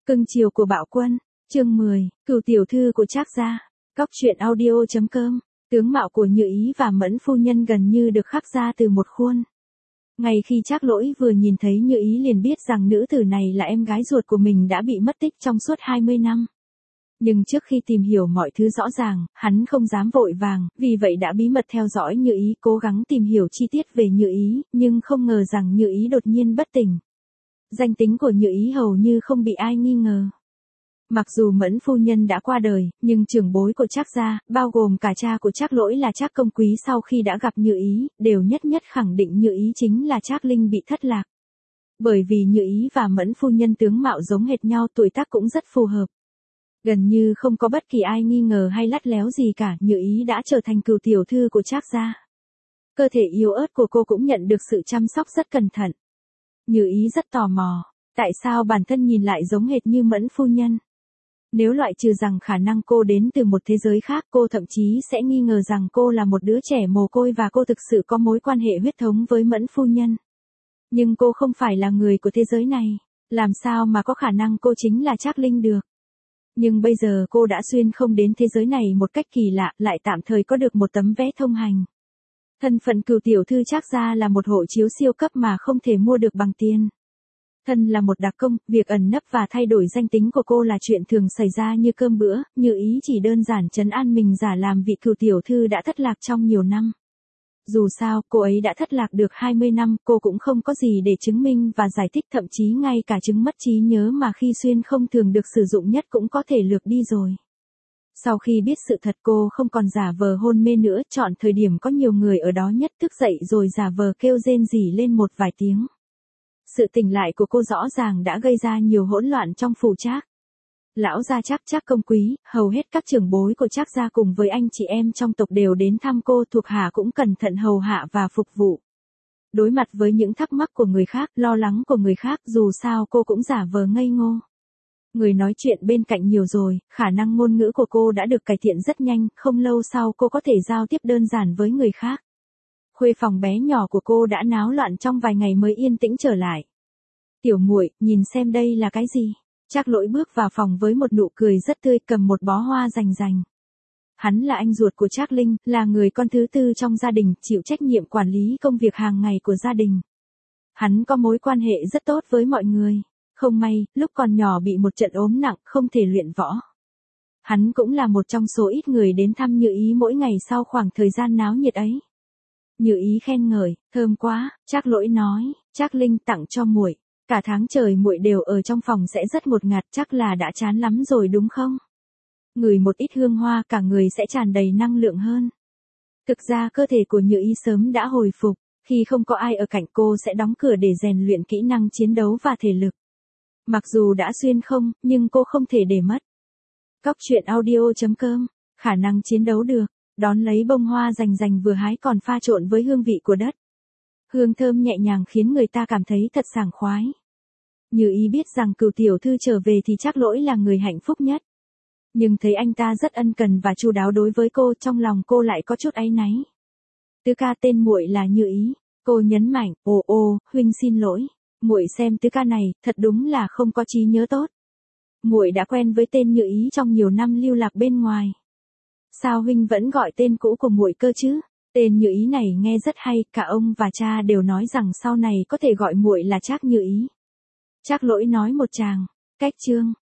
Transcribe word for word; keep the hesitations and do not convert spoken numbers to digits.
Cưng chiều của Bạo Quân, chương mười, Cửu tiểu thư của Trác gia. Cóc truyện audio chấm com. Tướng mạo của Như Ý và Mẫn phu nhân gần như được khắc ra từ một khuôn. Ngay khi Trác Lỗi vừa nhìn thấy Như Ý liền biết rằng nữ tử này là em gái ruột của mình đã bị mất tích trong suốt hai mươi năm. Nhưng trước khi tìm hiểu mọi thứ rõ ràng, hắn không dám vội vàng, vì vậy đã bí mật theo dõi Như Ý, cố gắng tìm hiểu chi tiết về Như Ý, nhưng không ngờ rằng Như Ý đột nhiên bất tỉnh. Danh tính của Như Ý hầu như không bị ai nghi ngờ. Mặc dù Mẫn phu nhân đã qua đời, nhưng trưởng bối của Trác gia, bao gồm cả cha của Trác Lỗi là Trác Công Quý sau khi đã gặp Như Ý, đều nhất nhất khẳng định Như Ý chính là Trác Linh bị thất lạc. Bởi vì Như Ý và Mẫn phu nhân tướng mạo giống hệt nhau, tuổi tác cũng rất phù hợp. Gần như không có bất kỳ ai nghi ngờ hay lắt léo gì cả, Như Ý đã trở thành cửu tiểu thư của Trác gia. Cơ thể yếu ớt của cô cũng nhận được sự chăm sóc rất cẩn thận. Như Ý rất tò mò, tại sao bản thân nhìn lại giống hệt như Mẫn phu nhân? Nếu loại trừ rằng khả năng cô đến từ một thế giới khác, cô thậm chí sẽ nghi ngờ rằng cô là một đứa trẻ mồ côi và cô thực sự có mối quan hệ huyết thống với Mẫn phu nhân. Nhưng cô không phải là người của thế giới này, làm sao mà có khả năng cô chính là Trác Linh được? Nhưng bây giờ cô đã xuyên không đến thế giới này một cách kỳ lạ, lại tạm thời có được một tấm vé thông hành. Thân phận cửu tiểu thư Trác gia là một hộ chiếu siêu cấp mà không thể mua được bằng tiền. Thân là một đặc công, việc ẩn nấp và thay đổi danh tính của cô là chuyện thường xảy ra như cơm bữa, Như Ý chỉ đơn giản trấn an mình giả làm vị cửu tiểu thư đã thất lạc trong nhiều năm. Dù sao, cô ấy đã thất lạc được hai mươi năm, cô cũng không có gì để chứng minh và giải thích, thậm chí ngay cả chứng mất trí nhớ mà khi xuyên không thường được sử dụng nhất cũng có thể lược đi rồi. Sau khi biết sự thật, cô không còn giả vờ hôn mê nữa, chọn thời điểm có nhiều người ở đó nhất thức dậy rồi giả vờ kêu rên rỉ lên một vài tiếng. Sự tỉnh lại của cô rõ ràng đã gây ra nhiều hỗn loạn trong phủ Trác. Lão gia Trác, Trác Công Quý, hầu hết các trưởng bối của Trác gia cùng với anh chị em trong tộc đều đến thăm cô, thuộc hạ cũng cẩn thận hầu hạ và phục vụ. Đối mặt với những thắc mắc của người khác, lo lắng của người khác, dù sao cô cũng giả vờ ngây ngô. Người nói chuyện bên cạnh nhiều rồi, khả năng ngôn ngữ của cô đã được cải thiện rất nhanh, không lâu sau cô có thể giao tiếp đơn giản với người khác. Khuê phòng bé nhỏ của cô đã náo loạn trong vài ngày mới yên tĩnh trở lại. Tiểu muội, nhìn xem đây là cái gì? Trác Lỗi bước vào phòng với một nụ cười rất tươi, cầm một bó hoa rành rành. Hắn là anh ruột của Trác Linh, là người con thứ tư trong gia đình, chịu trách nhiệm quản lý công việc hàng ngày của gia đình. Hắn có mối quan hệ rất tốt với mọi người. Không may, lúc còn nhỏ bị một trận ốm nặng, không thể luyện võ. Hắn cũng là một trong số ít người đến thăm Như Ý mỗi ngày sau khoảng thời gian náo nhiệt ấy. Như Ý khen ngợi, thơm quá, Trác Lỗi nói, Trác Linh tặng cho muội. Cả tháng trời muội đều ở trong phòng sẽ rất ngột ngạt, chắc là đã chán lắm rồi đúng không? Ngửi một ít hương hoa cả người sẽ tràn đầy năng lượng hơn. Thực ra cơ thể của Như Ý sớm đã hồi phục, khi không có ai ở cạnh cô sẽ đóng cửa để rèn luyện kỹ năng chiến đấu và thể lực. Mặc dù đã xuyên không, nhưng cô không thể để mất. Cóc truyện audio chấm com, khả năng chiến đấu được, đón lấy bông hoa rành rành vừa hái còn pha trộn với hương vị của đất. Hương thơm nhẹ nhàng khiến người ta cảm thấy thật sảng khoái. Như Ý biết rằng cửu tiểu thư trở về thì Trác Lỗi là người hạnh phúc nhất. Nhưng thấy anh ta rất ân cần và chu đáo đối với cô, trong lòng cô lại có chút áy náy. Tứ ca tên muội là Như Ý, cô nhấn mạnh, ồ ồ, huynh xin lỗi. Muội xem tứ ca này, thật đúng là không có trí nhớ tốt. Muội đã quen với tên Như Ý trong nhiều năm lưu lạc bên ngoài. Sao huynh vẫn gọi tên cũ của muội cơ chứ? Tên Như Ý này nghe rất hay, cả ông và cha đều nói rằng sau này có thể gọi muội là Trác Như Ý. Trác Lỗi nói một tràng, cách chương.